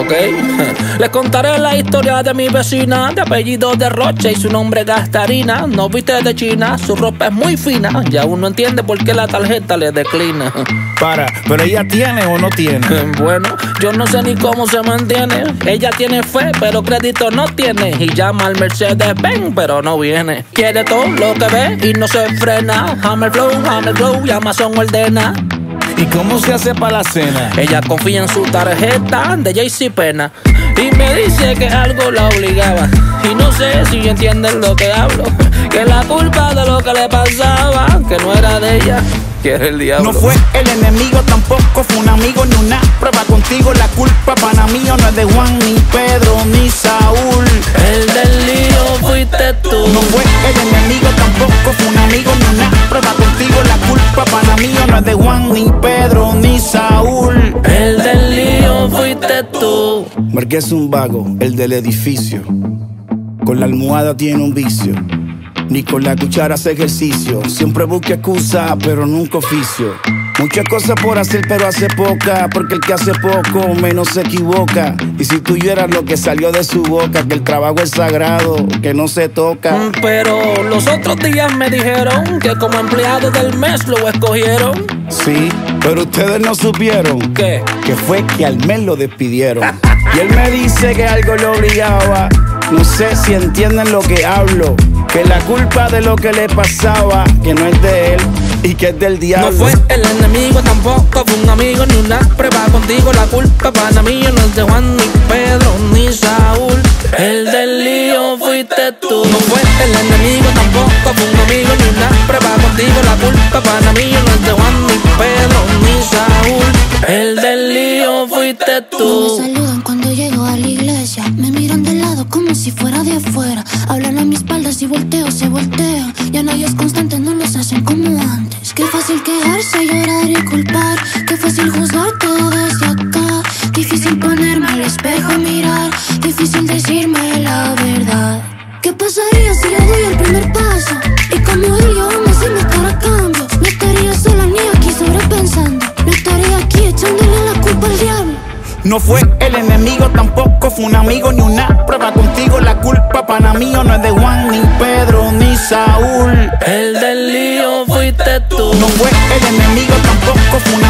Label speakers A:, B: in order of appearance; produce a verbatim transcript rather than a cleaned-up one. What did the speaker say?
A: Ok, les contaré la historia de mi vecina de apellido de Roche y su nombre Gastarina. No viste de China, su ropa es muy fina y aún no entiende por qué la tarjeta le declina.
B: Para, ¿pero ella tiene o no tiene?
A: Bueno, yo no sé ni cómo se mantiene. Ella tiene fe, pero crédito no tiene. Y llama al Mercedes-Benz, pero no viene. Quiere todo lo que ve y no se frena. Hammer Flow, Hammer Flow y Amazon ordena.
B: ¿Y cómo se hace para la cena?
A: Ella confía en su tarjeta de J C Penney y me dice que algo la obligaba. Y no sé si entienden lo que hablo, que la culpa de lo que le pasaba, que no era de ella, que era el diablo.
B: No fue el enemigo, tampoco fue un amigo ni una prueba contigo. La culpa para mí no es de Juan, ni Pedro, ni Saúl.
A: El del lío fuiste tú.
B: No fue el enemigo, tampoco fue un amigo ni una prueba contigo. La culpa para mí no es de Juan, ni Pedro, ni Saúl.
A: El del lío fuiste tú.
B: Marqués es un vago, el del edificio. Con la almohada tiene un vicio. Ni con la cuchara hace ejercicio. Siempre busca excusa, pero nunca oficio. Muchas cosas por hacer, pero hace poca. Porque el que hace poco menos se equivoca. Y si tú eras lo que salió de su boca, que el trabajo es sagrado, que no se toca.
A: Pero los otros días me dijeron que como empleado del mes lo escogieron.
B: Sí, pero ustedes no supieron
A: ¿Qué?
B: que fue que al mes lo despidieron. Y él me dice que algo lo obligaba. No sé si entienden lo que hablo, que la culpa de lo que le pasaba, que no es de él y que es del diablo.
A: No fue el enemigo, tampoco fue un amigo ni una prueba contigo. La culpa para mí no es de Juan, ni Pedro, ni Saúl. El del lío fuiste tú. No fue el enemigo, tampoco fue un amigo ni una prueba contigo. La culpa para mí no es de Juan, ni Pedro, ni Saúl. El del lío fuiste tú.
C: Me saludan cuando llego a la iglesia. Me miran de lado como si fuera de afuera. Hablan a mi espalda, si volteo, se voltea. Ya nadie es constante, no los hacen como antes. Qué fácil quejarse, llorar y culpar. Qué fácil juzgar todo desde acá. Difícil ponerme al espejo y mirar. Difícil decirme la verdad. ¿Qué pasaría si yo doy el primer paso? Y como él yo aún así me estará a cambio. No estaría sola ni aquí sobrepensando. No estaría aquí echándole la culpa al diablo.
B: No fue el enemigo, tampoco fue un amigo ni una prueba contigo. La culpa para mí no es de Juan, ni Pedro, ni Saúl.
A: El del lío fuiste tú.
B: No fue el enemigo, tampoco fue un